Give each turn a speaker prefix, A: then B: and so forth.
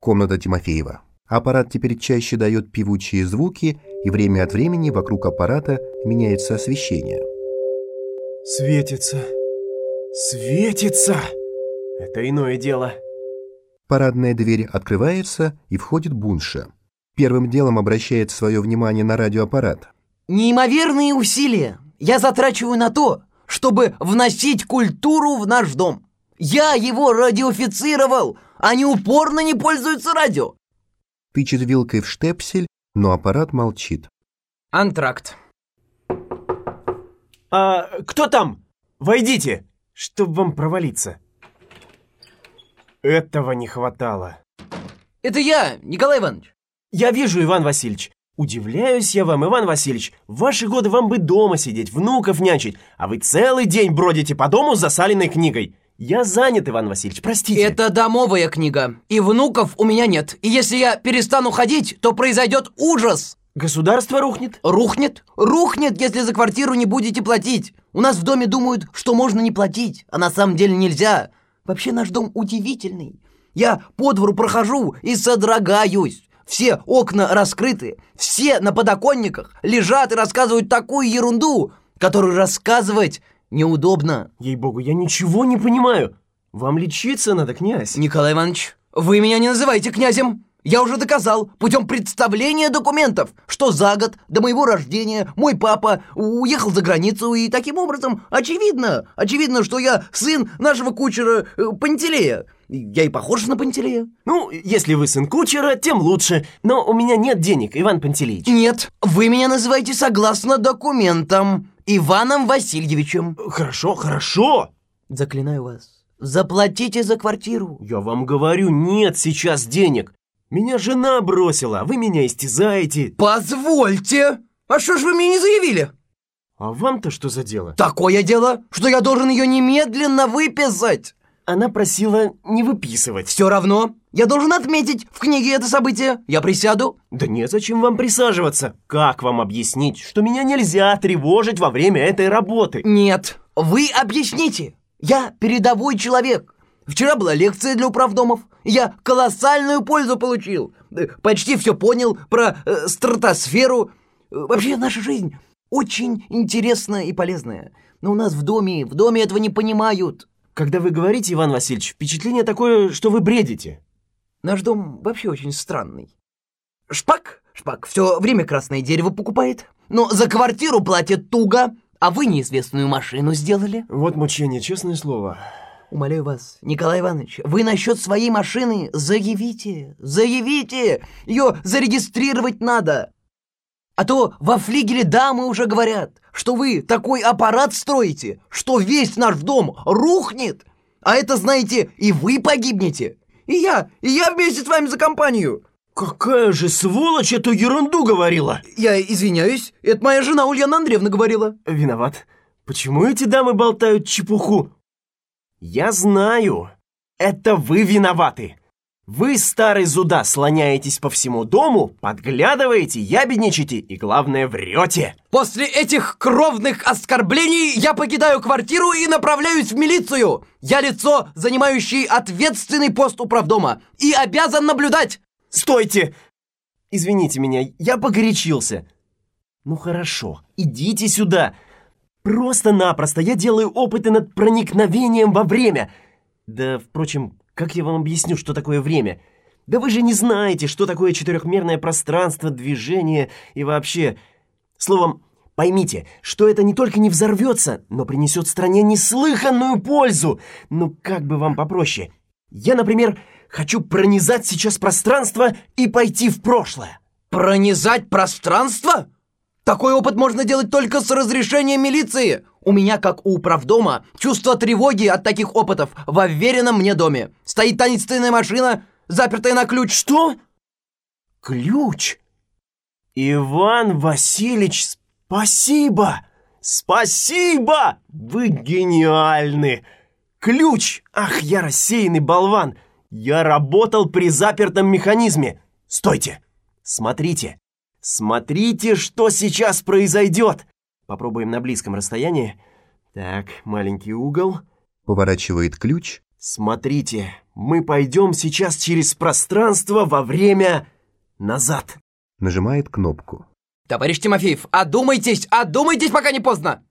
A: Комната Тимофеева. Аппарат теперь чаще дает певучие звуки, и время от времени вокруг аппарата меняется освещение.
B: Светится. Светится! Это иное дело.
A: Парадная дверь открывается, и входит Бунша. Первым делом обращает свое внимание на радиоаппарат.
C: Неимоверные усилия я затрачиваю на то, чтобы вносить культуру в наш дом. Я его радиофицировал, они упорно не пользуются радио.
A: Тычет вилкой в штепсель, но аппарат молчит.
C: Антракт.
B: Кто там? Войдите, чтоб вам провалиться. Этого не хватало.
C: Это я, Николай Иванович.
B: Я вижу, Иван Васильевич. Удивляюсь я вам, Иван Васильевич. В ваши годы вам бы дома сидеть, внуков нянчить, а вы целый день бродите по дому с засаленной книгой. Я занят, Иван Васильевич, простите.
C: Это домовая книга, и внуков у меня нет. И если я перестану ходить, то произойдет ужас.
B: Государство рухнет?
C: Рухнет? Рухнет, если за квартиру не будете платить. У нас в доме думают, что можно не платить, а на самом деле нельзя. Вообще наш дом удивительный. Я по двору прохожу и содрогаюсь. Все окна раскрыты, все на подоконниках лежат и рассказывают такую ерунду, которую рассказывать неудобно.
B: Ей-богу, я ничего не понимаю. Вам лечиться надо, князь.
C: Николай Иванович, вы меня не называйте князем. Я уже доказал путем представления документов, что за год до моего рождения мой папа уехал за границу, и таким образом очевидно, что я сын нашего кучера Пантелея. Я и похож на Пантелея.
B: Ну, если вы сын кучера, тем лучше. Но у меня нет денег, Иван Пантелеич.
C: Нет, вы меня называете согласно документам Иваном Васильевичем.
B: Хорошо.
C: Заклинаю вас, заплатите за квартиру.
B: Я вам говорю, нет сейчас денег. Меня жена бросила, а вы меня истязаете.
C: Позвольте! А что ж вы мне не заявили?
B: А вам-то что за дело?
C: Такое дело, что я должен ее немедленно выписать.
B: Она просила не выписывать.
C: Все равно, я должен отметить в книге это событие. Я присяду.
B: Да незачем вам присаживаться. Как вам объяснить, что меня нельзя тревожить во время этой работы?
C: Нет, вы объясните. Я передовой человек. Вчера была лекция для управдомов. Я колоссальную пользу получил. Почти все понял про стратосферу. Вообще наша жизнь очень интересная и полезная. Но у нас в доме этого не понимают.
B: Когда вы говорите, Иван Васильевич, впечатление такое, что вы бредите.
C: Наш дом вообще очень странный. Шпак все время красное дерево покупает, но за квартиру платит туго, а вы неизвестную машину сделали.
B: Вот мучение, честное слово.
C: Умоляю вас, Николай Иванович, вы насчет своей машины заявите. Ее зарегистрировать надо. А то во флигеле дамы уже говорят, что вы такой аппарат строите, что весь наш дом рухнет. А это, знаете, и вы погибнете. И я вместе с вами за компанию.
B: Какая же сволочь эту ерунду говорила?
C: Я извиняюсь, это моя жена Ульяна Андреевна говорила.
B: Виноват. Почему эти дамы болтают чепуху? Я знаю, это вы виноваты. Вы, старый зуда, слоняетесь по всему дому, подглядываете, ябедничаете и, главное, врете.
C: После этих кровных оскорблений я покидаю квартиру и направляюсь в милицию. Я лицо, занимающее ответственный пост управдома, и обязан наблюдать.
B: Стойте! Извините меня, я погорячился. Ну хорошо, идите сюда. Просто-напросто я делаю опыты над проникновением во время. Да, впрочем, как я вам объясню, что такое время? Да вы же не знаете, что такое четырехмерное пространство, движение и вообще. Словом, поймите, что это не только не взорвется, но принесет стране неслыханную пользу. Ну, как бы вам попроще. Я, например, хочу пронизать сейчас пространство и пойти в прошлое.
C: Пронизать пространство? Такой опыт можно делать только с разрешения милиции. У меня, как у управдома, чувство тревоги от таких опытов во вверенном мне доме. Стоит таинственная машина, запертая на ключ.
B: Что? Ключ? Иван Васильевич, спасибо! Спасибо! Вы гениальны! Ключ! Ах, я рассеянный болван! Я работал при запертом механизме. Стойте! Смотрите! Смотрите, что сейчас произойдет! Попробуем на близком расстоянии. Так, маленький угол.
A: Поворачивает ключ.
B: Смотрите, Мы пойдем сейчас через пространство во время назад.
A: Нажимает кнопку.
C: Товарищ Тимофеев, одумайтесь, пока не поздно!